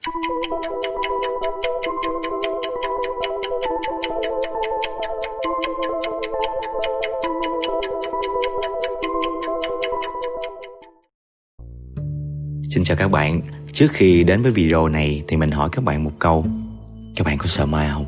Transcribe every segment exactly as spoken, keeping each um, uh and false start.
Xin chào các bạn. Trước khi đến với video này thì mình hỏi các bạn một câu. Các bạn có sợ ma không?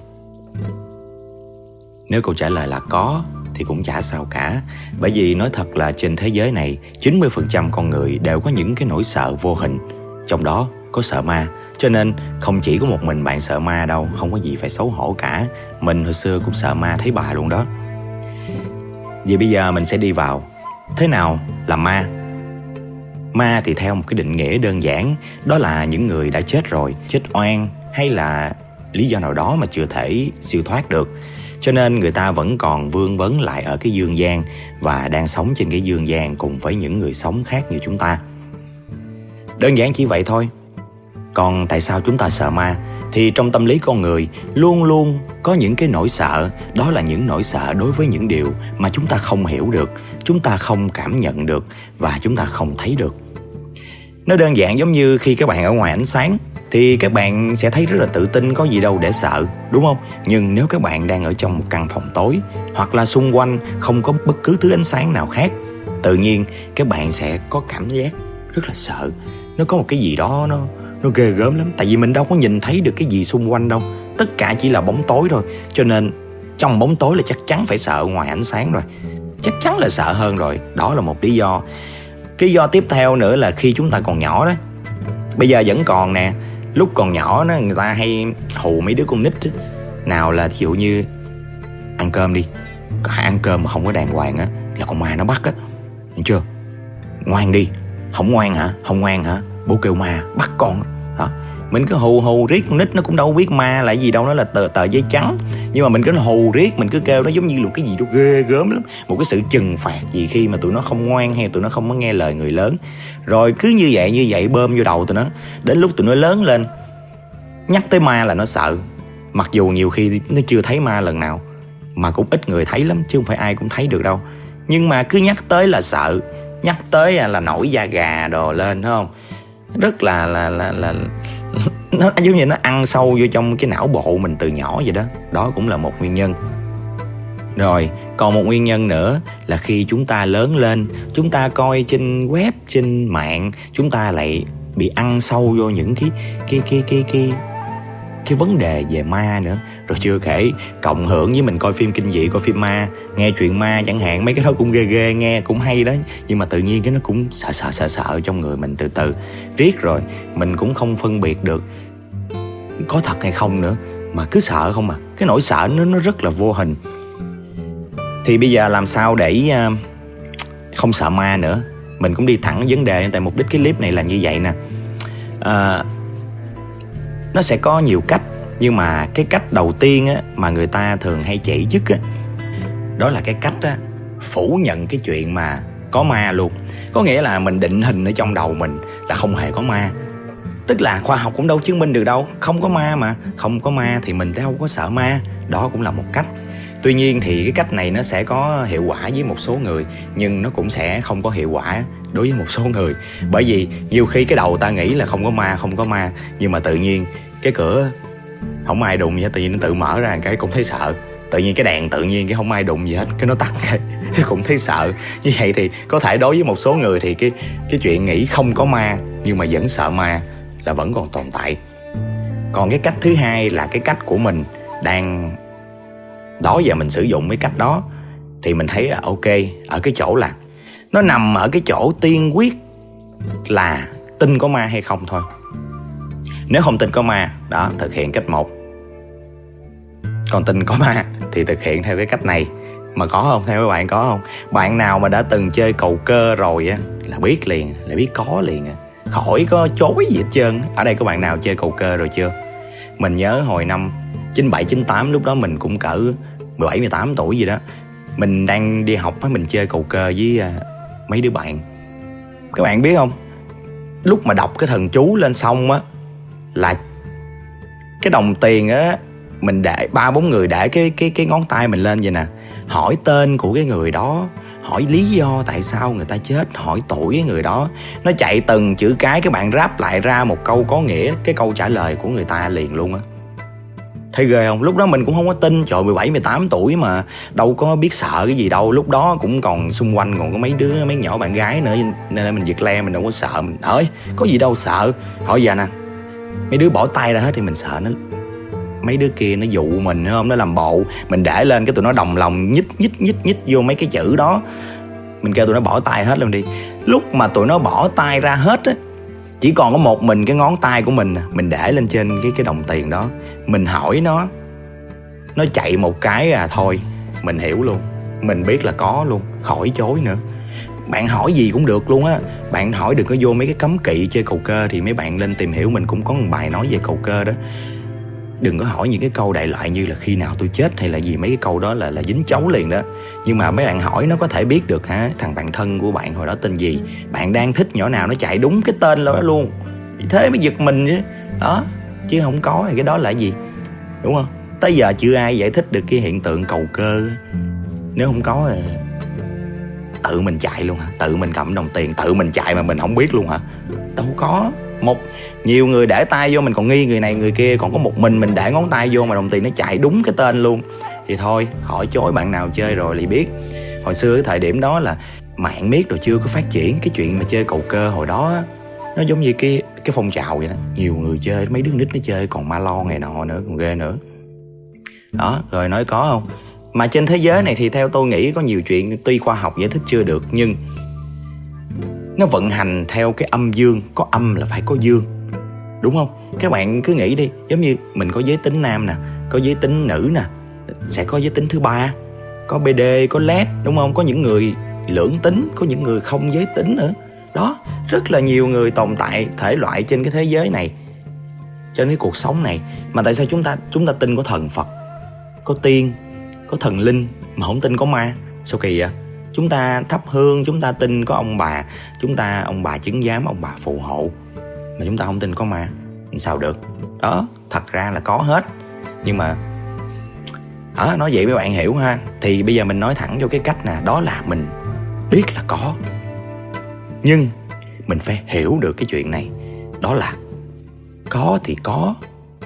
Nếu câu trả lời là có thì cũng chả sao cả. Bởi vì nói thật là trên thế giới này chín mươi phần trăm con người đều có những cái nỗi sợ vô hình. Trong đó có sợ ma. Cho nên không chỉ có một mình bạn sợ ma đâu. Không có gì phải xấu hổ cả. Mình hồi xưa cũng sợ ma thấy bà luôn đó. Vậy bây giờ mình sẽ đi vào thế nào là ma. Ma thì theo một cái định nghĩa đơn giản, đó là những người đã chết rồi, chết oan hay là lý do nào đó mà chưa thể siêu thoát được. Cho nên người ta vẫn còn vương vấn lại ở cái dương gian và đang sống trên cái dương gian cùng với những người sống khác như chúng ta. Đơn giản chỉ vậy thôi. Còn tại sao chúng ta sợ ma? Thì trong tâm lý con người luôn luôn có những cái nỗi sợ. Đó là những nỗi sợ đối với những điều mà chúng ta không hiểu được, chúng ta không cảm nhận được và chúng ta không thấy được. Nó đơn giản giống như khi các bạn ở ngoài ánh sáng thì các bạn sẽ thấy rất là tự tin, có gì đâu để sợ, đúng không? Nhưng nếu các bạn đang ở trong một căn phòng tối hoặc là xung quanh không có bất cứ thứ ánh sáng nào khác, tự nhiên các bạn sẽ có cảm giác rất là sợ. Nó có một cái gì đó nó, nó ghê gớm lắm. Tại vì mình đâu có nhìn thấy được cái gì xung quanh đâu. Tất cả chỉ là bóng tối thôi. Cho nên trong bóng tối là chắc chắn phải sợ ngoài ánh sáng rồi. Chắc chắn là sợ hơn rồi. Đó là một lý do. Cái lý do tiếp theo nữa là khi chúng ta còn nhỏ đó. Bây giờ vẫn còn nè. Lúc còn nhỏ đó, người ta hay hù mấy đứa con nít đó. Nào là ví dụ như ăn cơm đi, ăn cơm mà không có đàng hoàng á là con ma nó bắt á. Hiểu chưa? Ngoan đi. Không ngoan hả? Không ngoan hả? Bố kêu ma bắt con đó. Mình cứ hù hù riết, con nít nó cũng đâu biết ma là gì đâu, nó là tờ, tờ giấy trắng. Nhưng mà mình cứ hù riết, mình cứ kêu nó giống như là cái gì đó ghê gớm lắm. Một cái sự trừng phạt gì khi mà tụi nó không ngoan hay tụi nó không có nghe lời người lớn. Rồi cứ như vậy như vậy bơm vô đầu tụi nó. Đến lúc tụi nó lớn lên, nhắc tới ma là nó sợ. Mặc dù nhiều khi nó chưa thấy ma lần nào, mà cũng ít người thấy lắm, chứ không phải ai cũng thấy được đâu. Nhưng mà cứ nhắc tới là sợ, nhắc tới là nổi da gà đồ lên, thấy không? Rất là là là là nó giống như nó ăn sâu vô trong cái não bộ mình từ nhỏ vậy đó. Đó cũng là một nguyên nhân. Rồi còn một nguyên nhân nữa là khi chúng ta lớn lên, chúng ta coi trên web, trên mạng, chúng ta lại bị ăn sâu vô những cái cái cái cái cái cái vấn đề về ma nữa. Rồi chưa kể cộng hưởng với mình coi phim kinh dị, coi phim ma, nghe chuyện ma chẳng hạn, mấy cái đó cũng ghê ghê, nghe cũng hay đó. Nhưng mà tự nhiên cái nó cũng sợ sợ sợ sợ trong người mình từ từ. Riết rồi mình cũng không phân biệt được có thật hay không nữa, mà cứ sợ không à. Cái nỗi sợ nó, nó rất là vô hình. Thì bây giờ làm sao để uh, không sợ ma nữa? Mình cũng đi thẳng vấn đề, tại mục đích cái clip này là như vậy nè. uh, Nó sẽ có nhiều cách. Nhưng mà cái cách đầu tiên á, mà người ta thường hay chỉ trích á, đó là cái cách á, phủ nhận cái chuyện mà có ma luôn. Có nghĩa là mình định hình ở trong đầu mình là không hề có ma. Tức là khoa học cũng đâu chứng minh được đâu. Không có ma mà. Không có ma thì mình đâu có sợ ma. Đó cũng là một cách. Tuy nhiên thì cái cách này nó sẽ có hiệu quả với một số người, nhưng nó cũng sẽ không có hiệu quả đối với một số người. Bởi vì nhiều khi cái đầu ta nghĩ là không có ma, không có ma, nhưng mà tự nhiên cái cửa không ai đụng gì hết, tự nhiên nó tự mở ra cái cũng thấy sợ. Tự nhiên cái đèn tự nhiên cái không ai đụng gì hết, cái nó tắt cái cũng thấy sợ. Như vậy thì có thể đối với một số người thì cái cái chuyện nghĩ không có ma nhưng mà vẫn sợ ma là vẫn còn tồn tại. Còn cái cách thứ hai là cái cách của mình đang đó giờ mình sử dụng cái cách đó, thì mình thấy là ok ở cái chỗ là nó nằm ở cái chỗ tiên quyết là tin có ma hay không thôi. Nếu không tin có ma, đó, thực hiện cách một. Còn tin có ma thì thực hiện theo cái cách này. Mà có không? Theo các bạn có không? Bạn nào mà đã từng chơi cầu cơ rồi á là biết liền, là biết có liền à. Khỏi có chối gì hết trơn. Ở đây có bạn nào chơi cầu cơ rồi chưa? Mình nhớ hồi năm chín bảy chín tám, lúc đó mình cũng cỡ mười bảy mười tám tuổi gì đó. Mình đang đi học á, mình chơi cầu cơ với uh, mấy đứa bạn. Các bạn biết không? Lúc mà đọc cái thần chú lên xong á, là cái đồng tiền á, mình để ba bốn người để cái cái cái ngón tay mình lên vậy nè, hỏi tên của cái người đó, hỏi lý do tại sao người ta chết, hỏi tuổi người đó. Nó chạy từng chữ cái, các bạn ráp lại ra một câu có nghĩa cái câu trả lời của người ta liền luôn á. Thấy ghê không? Lúc đó mình cũng không có tin. Trời, mười bảy, mười tám tuổi mà đâu có biết sợ cái gì đâu. Lúc đó cũng còn xung quanh còn có mấy đứa, mấy nhỏ bạn gái nữa, nên là mình giật le, mình đâu có sợ. Mình ơi, có gì đâu sợ. Hỏi giờ nè, mấy đứa bỏ tay ra hết thì mình sợ nó. Mấy đứa kia nó dụ mình, không? Nó làm bộ. Mình để lên cái tụi nó đồng lòng nhích nhích nhích nhích vô mấy cái chữ đó. Mình kêu tụi nó bỏ tay hết luôn đi. Lúc mà tụi nó bỏ tay ra hết á, chỉ còn có một mình cái ngón tay của mình, mình để lên trên cái cái đồng tiền đó. Mình hỏi nó, nó chạy một cái à thôi, mình hiểu luôn. Mình biết là có luôn, khỏi chối nữa. Bạn hỏi gì cũng được luôn á. Bạn hỏi đừng có vô mấy cái cấm kỵ chơi cầu cơ, thì mấy bạn lên tìm hiểu, mình cũng có một bài nói về cầu cơ đó. Đừng có hỏi những cái câu đại loại như là khi nào tôi chết hay là gì, mấy cái câu đó là là dính chấu liền đó. Nhưng mà mấy bạn hỏi nó có thể biết được hả, thằng bạn thân của bạn hồi đó tên gì, bạn đang thích nhỏ nào, nó chạy đúng cái tên đó luôn. Thế mới giật mình chứ. Đó, chứ không có thì cái đó là gì, đúng không? Tới giờ chưa ai giải thích được cái hiện tượng cầu cơ. Nếu không có là tự mình chạy luôn hả? Tự mình cầm đồng tiền, tự mình chạy mà mình không biết luôn hả? Đâu có. Một nhiều người để tay vô mình còn nghi người này người kia, còn có một mình mình để ngón tay vô mà đồng tiền nó chạy đúng cái tên luôn. Thì thôi, hỏi chối bạn nào chơi rồi lại biết. Hồi xưa cái thời điểm đó là mạng miết rồi chưa có phát triển. Cái chuyện mà chơi cầu cơ hồi đó nó giống như cái cái phong trào vậy đó. Nhiều người chơi, mấy đứa nít nó chơi còn ma lo ngày nọ nữa, còn ghê nữa. Đó, rồi nói có không? Mà trên thế giới này thì theo tôi nghĩ có nhiều chuyện tuy khoa học giải thích chưa được, nhưng nó vận hành theo cái âm dương. Có âm là phải có dương, đúng không? Các bạn cứ nghĩ đi, giống như mình có giới tính nam nè, có giới tính nữ nè, sẽ có giới tính thứ ba, có bê đê, có lét, đúng không? Có những người lưỡng tính, có những người không giới tính nữa. Đó, rất là nhiều người tồn tại thể loại trên cái thế giới này, trên cái cuộc sống này. Mà tại sao chúng ta chúng ta tin có thần Phật, có tiên, có thần linh mà không tin có ma? Sao kỳ vậy? Chúng ta thắp hương, chúng ta tin có ông bà, chúng ta ông bà chứng giám, ông bà phù hộ, mà chúng ta không tin có ma, sao được? Đó, thật ra là có hết. Nhưng mà đó, nói vậy mấy bạn hiểu ha. Thì bây giờ mình nói thẳng vô cái cách nè, đó là mình biết là có, nhưng mình phải hiểu được cái chuyện này. Đó là có thì có,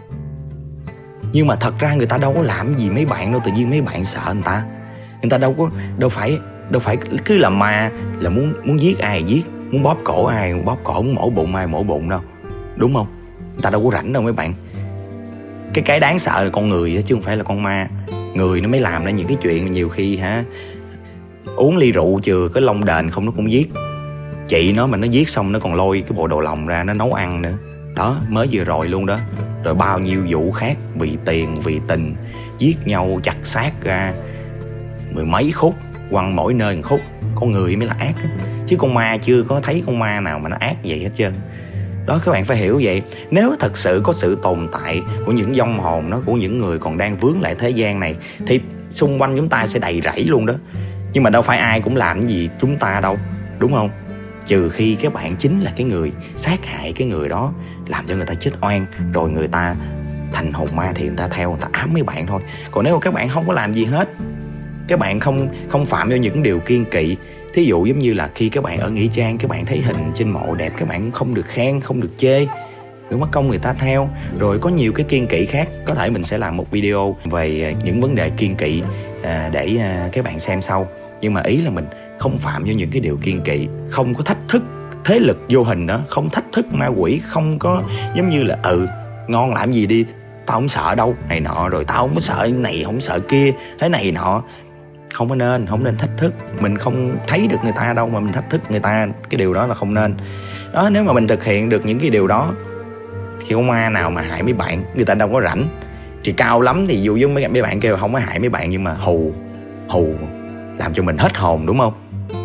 nhưng mà thật ra người ta đâu có làm gì mấy bạn đâu. Tự nhiên mấy bạn sợ người ta. Người ta đâu có đâu phải đâu phải cứ là ma là muốn muốn giết ai giết, muốn bóp cổ ai bóp cổ, muốn mổ bụng ai mổ bụng đâu, đúng không? Người ta đâu có rảnh đâu mấy bạn. Cái cái đáng sợ là con người chứ không phải là con ma. Người nó mới làm ra những cái chuyện nhiều khi hả, uống ly rượu chừa cái lông đền không nó cũng giết. Chị nó mà nó giết xong nó còn lôi cái bộ đầu lòng ra nó nấu ăn nữa. Đó, mới vừa rồi luôn đó. Rồi bao nhiêu vụ khác vì tiền, vì tình, giết nhau chặt xác ra mười mấy khúc, quăng mỗi nơi một khúc. Con người mới là ác đó. Chứ con ma chưa có thấy con ma nào mà nó ác vậy hết trơn. Đó, các bạn phải hiểu vậy. Nếu thật sự có sự tồn tại của những vong hồn đó, của những người còn đang vướng lại thế gian này, thì xung quanh chúng ta sẽ đầy rẫy luôn đó. Nhưng mà đâu phải ai cũng làm cái gì chúng ta đâu, đúng không? Trừ khi các bạn chính là cái người sát hại cái người đó, làm cho người ta chết oan, rồi người ta thành hồn ma thì người ta theo, người ta ám mấy bạn thôi. Còn nếu mà các bạn không có làm gì hết, các bạn không không phạm vào những điều kiêng kỵ, thí dụ giống như là khi các bạn ở nghĩa trang, các bạn thấy hình trên mộ đẹp, các bạn không được khen, không được chê, rồi mất công người ta theo. Rồi có nhiều cái kiêng kỵ khác, có thể mình sẽ làm một video về những vấn đề kiêng kỵ để các bạn xem sau. Nhưng mà ý là mình không phạm vào những cái điều kiêng kỵ, không có thách thức thế lực vô hình đó, không thách thức ma quỷ, không có giống như là ừ ngon làm gì đi, tao không sợ đâu này nọ, rồi tao không có sợ này không sợ kia thế này nọ. Không có nên, không nên thách thức. Mình không thấy được người ta đâu mà mình thách thức người ta, cái điều đó là không nên. Đó, nếu mà mình thực hiện được những cái điều đó thì có ma nào mà hại mấy bạn, người ta đâu có rảnh. Thì cao lắm thì dù với mấy, mấy bạn kêu không có hại mấy bạn, nhưng mà hù hù làm cho mình hết hồn, đúng không?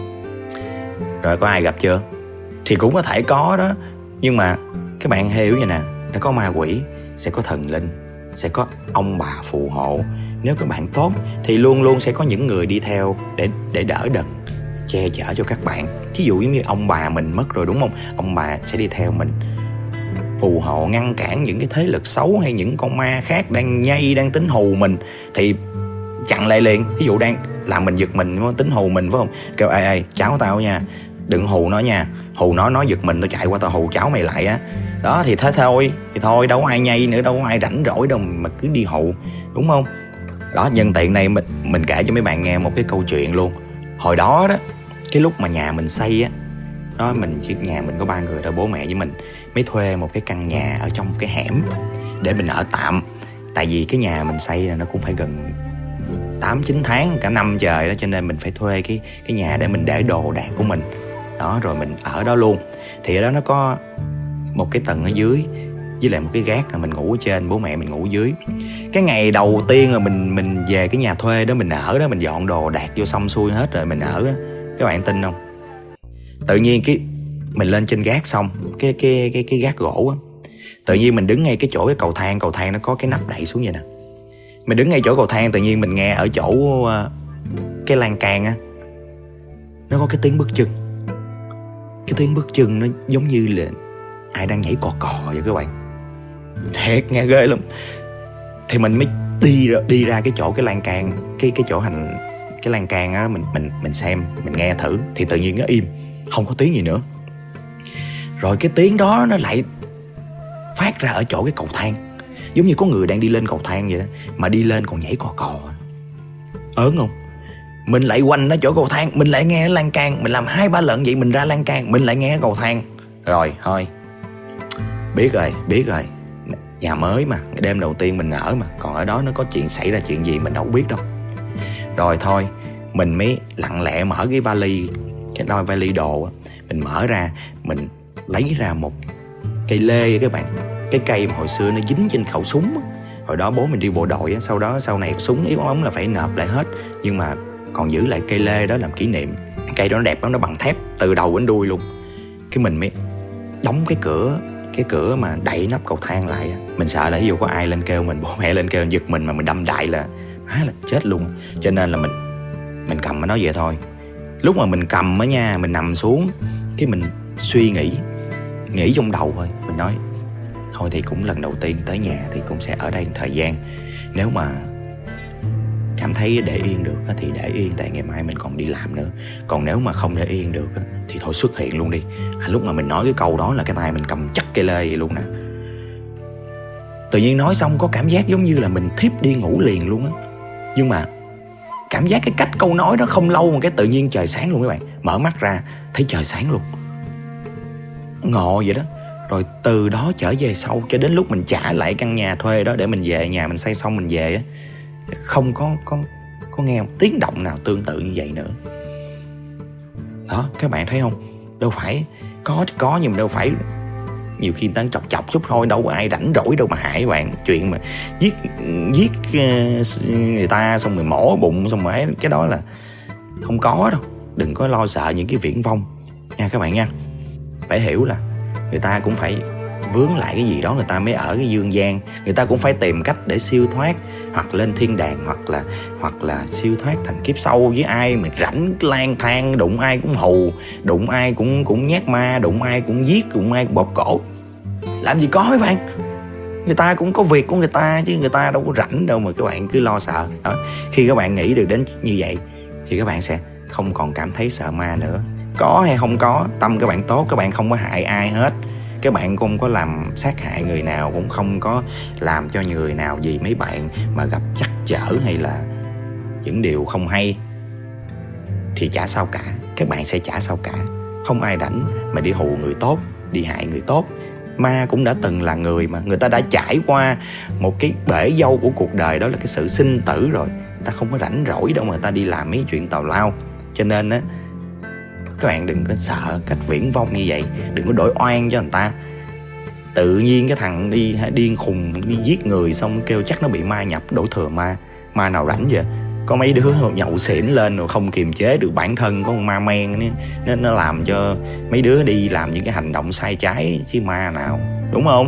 Rồi có ai gặp chưa? Thì cũng có thể có đó. Nhưng mà các bạn hiểu vậy nè, đã có ma quỷ, sẽ có thần linh, sẽ có ông bà phù hộ. Nếu các bạn tốt thì luôn luôn sẽ có những người đi theo để để đỡ đần, che chở cho các bạn. Thí dụ như ông bà mình mất rồi, đúng không? Ông bà sẽ đi theo mình, phù hộ, ngăn cản những cái thế lực xấu hay những con ma khác đang nhây, đang tính hù mình thì chặn lại liền. Thí dụ đang làm mình giật mình, tính hù mình phải không? Kêu ê ê cháu tao nha, đừng hù nó nha, hù nó nó giật mình, nó chạy qua tao hù cháu mày lại á. Đó thì thế thôi, thì thôi đâu có ai nhây nữa, đâu có ai rảnh rỗi đâu mà cứ đi hù, đúng không? Đó, nhân tiện này mình, mình kể cho mấy bạn nghe một cái câu chuyện luôn. Hồi đó đó, cái lúc mà nhà mình xây á, đó mình nhà mình có ba người đó, bố mẹ với mình mới thuê một cái căn nhà ở trong cái hẻm để mình ở tạm. Tại vì cái nhà mình xây là nó cũng phải gần tám chín tháng, cả năm trời đó, cho nên mình phải thuê cái cái nhà để mình để đồ đạc của mình. Đó, rồi mình ở đó luôn. Thì ở đó nó có một cái tầng ở dưới với lại một cái gác, là mình ngủ ở trên, bố mẹ mình ngủ dưới. Cái ngày đầu tiên là mình mình về cái nhà thuê đó, mình ở đó, mình dọn đồ đạc vô xong xuôi hết rồi mình ở đó. Các bạn tin không? Tự nhiên cái mình lên trên gác xong, cái cái cái cái gác gỗ á, tự nhiên mình đứng ngay cái chỗ cái cầu thang, cầu thang nó có cái nắp đậy xuống vậy nè. Mình đứng ngay chỗ cầu thang, tự nhiên mình nghe ở chỗ uh, cái lan can á, nó có cái tiếng bước chân. Cái tiếng bước chân nó giống như là ai đang nhảy cò cò vậy các bạn. Thiệt nghe ghê lắm. Thì mình mới đi ra, đi ra cái chỗ cái lan can, cái cái chỗ hành cái lan can á, mình mình mình xem, mình nghe thử, thì tự nhiên nó im, không có tiếng gì nữa. Rồi cái tiếng đó nó lại phát ra ở chỗ cái cầu thang, giống như có người đang đi lên cầu thang vậy đó, mà đi lên còn nhảy cò cò. Ớn không? Mình lại quanh ở chỗ cầu thang, mình lại nghe lan can, mình làm hai ba lần vậy, mình ra lan can, mình lại nghe cầu thang. Rồi thôi, biết rồi, biết rồi, nhà mới mà, đêm đầu tiên mình ở mà, còn ở đó nó có chuyện xảy ra chuyện gì mình đâu biết đâu. Rồi thôi, mình mới lặng lẽ mở cái vali, cái đôi vali đồ á, mình mở ra, mình lấy ra một cây lê các bạn. Cái cây mà hồi xưa nó dính trên khẩu súng á. Hồi đó bố mình đi bộ đội á, sau đó sau này súng yếu ống là phải nộp lại hết, nhưng mà còn giữ lại cây lê đó làm kỷ niệm. Cây đó nó đẹp lắm, nó bằng thép từ đầu đến đuôi luôn. Cái mình mới đóng cái cửa, cái cửa mà đậy nắp cầu thang lại. Mình sợ là ví dụ có ai lên kêu mình, bố mẹ lên kêu giật mình mà mình đâm đại là á là chết luôn. Cho nên là mình mình cầm nó vậy thôi. Lúc mà mình cầm á nha, mình nằm xuống, cái mình suy nghĩ, nghĩ trong đầu thôi. Mình nói thôi thì cũng lần đầu tiên tới nhà thì cũng sẽ ở đây một thời gian. Nếu mà cảm thấy để yên được thì để yên, tại ngày mai mình còn đi làm nữa. Còn nếu mà không để yên được thì thôi xuất hiện luôn đi. À, lúc mà mình nói cái câu đó là cái tay mình cầm chắc cây lê vậy luôn nè. Tự nhiên nói xong có cảm giác giống như là mình thiếp đi ngủ liền luôn á. Nhưng mà cảm giác cái cách câu nói đó không lâu mà cái tự nhiên trời sáng luôn các bạn. Mở mắt ra thấy trời sáng luôn, ngộ vậy đó. Rồi từ đó trở về sau cho đến lúc mình trả lại căn nhà thuê đó để mình về nhà mình xây xong mình về á, không có có có nghe một tiếng động nào tương tự như vậy nữa. Đó, các bạn thấy không? Đâu phải có thì có, nhưng mà đâu phải nhiều khi ta chọc chọc chút thôi, đâu có ai rảnh rỗi đâu mà hại các bạn. Chuyện mà giết giết người ta xong rồi mổ bụng xong rồi cái đó là không có đâu. Đừng có lo sợ những cái viễn vông nha các bạn nha. Phải hiểu là người ta cũng phải vướng lại cái gì đó người ta mới ở cái dương gian. Người ta cũng phải tìm cách để siêu thoát, hoặc lên thiên đàng, hoặc là hoặc là siêu thoát thành kiếp sau với ai mà rảnh lang thang, đụng ai cũng hù, đụng ai cũng cũng nhát ma, đụng ai cũng giết, đụng ai cũng bóp cổ. Làm gì có mấy bạn. Người ta cũng có việc của người ta chứ, người ta đâu có rảnh đâu mà các bạn cứ lo sợ. Đó, khi các bạn nghĩ được đến như vậy thì các bạn sẽ không còn cảm thấy sợ ma nữa. Có hay không có, tâm các bạn tốt, các bạn không có hại ai hết. Các bạn không có làm sát hại người nào, cũng không có làm cho người nào gì mấy bạn mà gặp trắc trở hay là những điều không hay thì chả sao cả. Các bạn sẽ chả sao cả. Không ai rảnh mà đi hù người tốt, đi hại người tốt. Ma cũng đã từng là người mà, người ta đã trải qua một cái bể dâu của cuộc đời, đó là cái sự sinh tử rồi. Người ta không có rảnh rỗi đâu mà người ta đi làm mấy chuyện tào lao. Cho nên á, các bạn đừng có sợ cách viễn vông như vậy. Đừng có đổi oan cho người ta. Tự nhiên cái thằng đi điên khùng đi giết người xong kêu chắc nó bị ma nhập, đổ thừa ma. Ma nào rảnh vậy? Có mấy đứa nhậu xỉn lên rồi không kiềm chế được bản thân, có con ma men nên nó làm cho mấy đứa đi làm những cái hành động sai trái chứ ma nào, đúng không?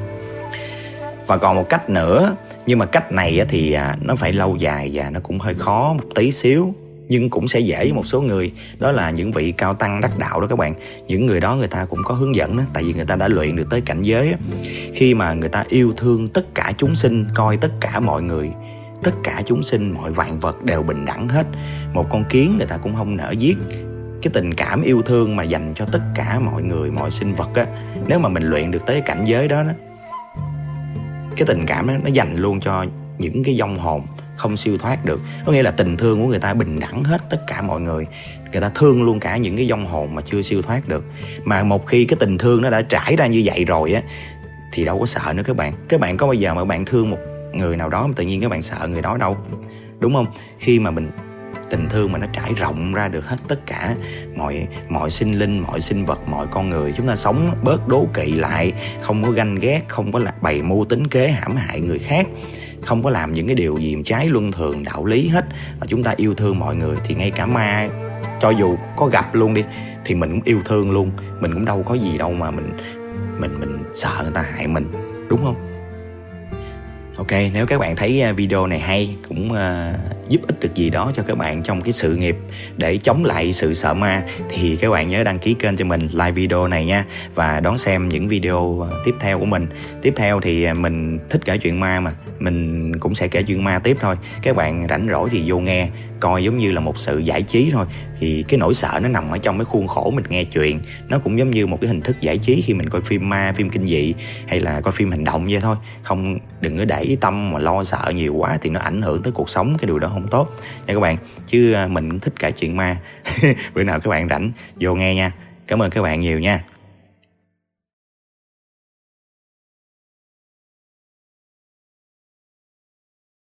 Và còn một cách nữa, nhưng mà cách này thì nó phải lâu dài và nó cũng hơi khó một tí xíu, nhưng cũng sẽ dễ với một số người. Đó là những vị cao tăng đắc đạo đó các bạn. Những người đó người ta cũng có hướng dẫn đó, tại vì người ta đã luyện được tới cảnh giới. Khi mà người ta yêu thương tất cả chúng sinh, coi tất cả mọi người tất cả chúng sinh, mọi vạn vật đều bình đẳng hết. Một con kiến người ta cũng không nỡ giết. Cái tình cảm yêu thương mà dành cho tất cả mọi người, mọi sinh vật á, nếu mà mình luyện được tới cái cảnh giới đó, đó cái tình cảm đó nó dành luôn cho những cái vong hồn không siêu thoát được. Có nghĩa là tình thương của người ta bình đẳng hết tất cả mọi người. Người ta thương luôn cả những cái vong hồn mà chưa siêu thoát được. Mà một khi cái tình thương nó đã trải ra như vậy rồi á thì đâu có sợ nữa các bạn. Các bạn có bao giờ mà bạn thương một người nào đó mà tự nhiên các bạn sợ người đó đâu, đúng không? Khi mà mình tình thương mà nó trải rộng ra được hết tất cả mọi mọi sinh linh, mọi sinh vật, mọi con người, chúng ta sống bớt đố kỵ lại, không có ganh ghét, không có là bày mưu tính kế hãm hại người khác, không có làm những cái điều gì trái luân thường đạo lý hết, mà chúng ta yêu thương mọi người, thì ngay cả ma cho dù có gặp luôn đi thì mình cũng yêu thương luôn. Mình cũng đâu có gì đâu mà mình mình mình sợ người ta hại mình, đúng không? Ok, nếu các bạn thấy video này hay, cũng uh, giúp ích được gì đó cho các bạn trong cái sự nghiệp để chống lại sự sợ ma, thì các bạn nhớ đăng ký kênh cho mình, like video này nha, và đón xem những video tiếp theo của mình. Tiếp theo thì mình thích kể chuyện ma mà, mình cũng sẽ kể chuyện ma tiếp thôi. Các bạn rảnh rỗi thì vô nghe, coi giống như là một sự giải trí thôi. Thì cái nỗi sợ nó nằm ở trong cái khuôn khổ mình nghe chuyện. Nó cũng giống như một cái hình thức giải trí khi mình coi phim ma, phim kinh dị hay là coi phim hành động vậy thôi. Không, đừng có để tâm mà lo sợ nhiều quá thì nó ảnh hưởng tới cuộc sống, cái điều đó không tốt nha các bạn. Chứ mình cũng thích kể chuyện ma. Bữa nào các bạn rảnh vô nghe nha. Cảm ơn các bạn nhiều nha.